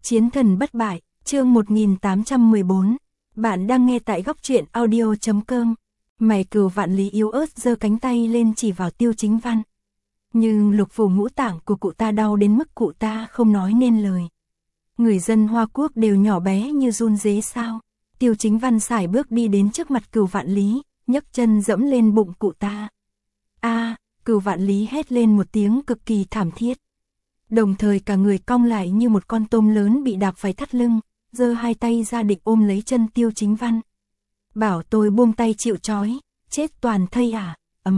Chiến thần bất bại, chương 1814. Bạn đang nghe tại góc truyện audio.com. Mày Cửu Vạn Lý yếu ớt giơ cánh tay lên chỉ vào Tiêu Chính Văn. Nhưng lục phủ ngũ tạng của cụ ta đau đến mức cụ ta không nói nên lời. Người dân Hoa Quốc đều nhỏ bé như run rế sao? Tiêu Chính Văn sải bước đi đến trước mặt Cửu Vạn Lý, nhấc chân dẫm lên bụng cụ ta. Cửu Vạn Lý hét lên một tiếng cực kỳ thảm thiết. Đồng thời cả người cong lại như một con tôm lớn bị đạp phải thắt lưng, giơ hai tay ra định ôm lấy chân Tiêu Chính Văn. Bảo tôi buông tay chịu trói, chết toàn thây à?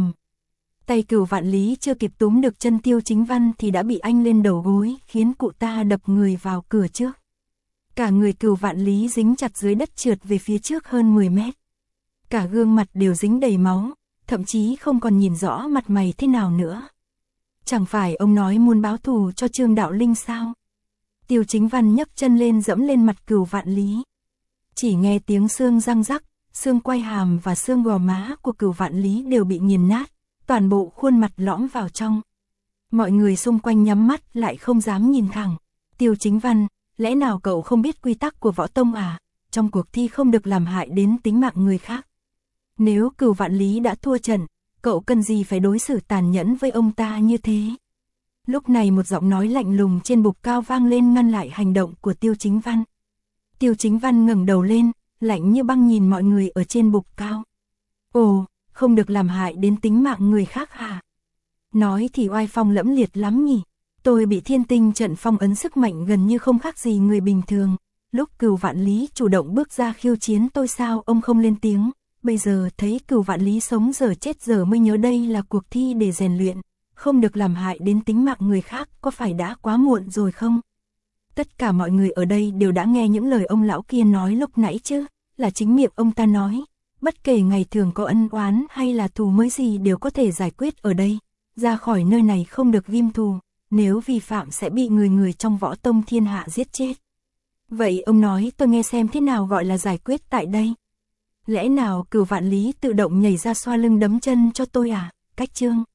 Tay Cửu Vạn Lý chưa kịp túm được chân Tiêu Chính Văn thì đã bị anh lên đầu gối, khiến cụ ta đập người vào cửa trước. Cả người Cửu Vạn Lý dính chặt dưới đất, trượt về phía trước hơn 10 mét. Cả gương mặt đều dính đầy máu, thậm chí không còn nhìn rõ mặt mày thế nào nữa. Chẳng phải ông nói muốn báo thù cho Trương Đạo Linh sao? Tiêu Chính Văn nhấc chân lên dẫm lên mặt Cửu Vạn Lý. Chỉ nghe tiếng xương răng rắc, xương quai hàm và xương gò má của Cửu Vạn Lý đều bị nghiền nát, toàn bộ khuôn mặt lõm vào trong. Mọi người xung quanh nhắm mắt lại không dám nhìn thẳng. Tiêu Chính Văn, lẽ nào cậu không biết quy tắc của võ tông à? Trong cuộc thi không được làm hại đến tính mạng người khác. Nếu Cửu Vạn Lý đã thua trận, cậu cần gì phải đối xử tàn nhẫn với ông ta như thế? Lúc này một giọng nói lạnh lùng trên bục cao vang lên ngăn lại hành động của Tiêu Chính Văn. Tiêu Chính Văn ngẩng đầu lên, lạnh như băng nhìn mọi người ở trên bục cao. Ồ, không được làm hại đến tính mạng người khác hả? Nói thì oai phong lẫm liệt lắm nhỉ. Tôi bị thiên tinh trận phong ấn, sức mạnh gần như không khác gì người bình thường. Lúc Cửu Vạn Lý chủ động bước ra khiêu chiến tôi sao ông không lên tiếng? Bây giờ thấy Cửu Vạn Lý sống giờ chết giờ mới nhớ đây là cuộc thi để rèn luyện, không được làm hại đến tính mạng người khác, có phải đã quá muộn rồi không? Tất cả mọi người ở đây đều đã nghe những lời ông lão kia nói lúc nãy chứ, là chính miệng ông ta nói, bất kể ngày thường có ân oán hay là thù mới gì đều có thể giải quyết ở đây, ra khỏi nơi này không được ghim thù, nếu vi phạm sẽ bị người trong võ tông thiên hạ giết chết. Vậy ông nói tôi nghe xem thế nào gọi là giải quyết tại đây? Lẽ nào Cửu Vạn Lý tự động nhảy ra xoa lưng đấm chân cho tôi à? Cách chương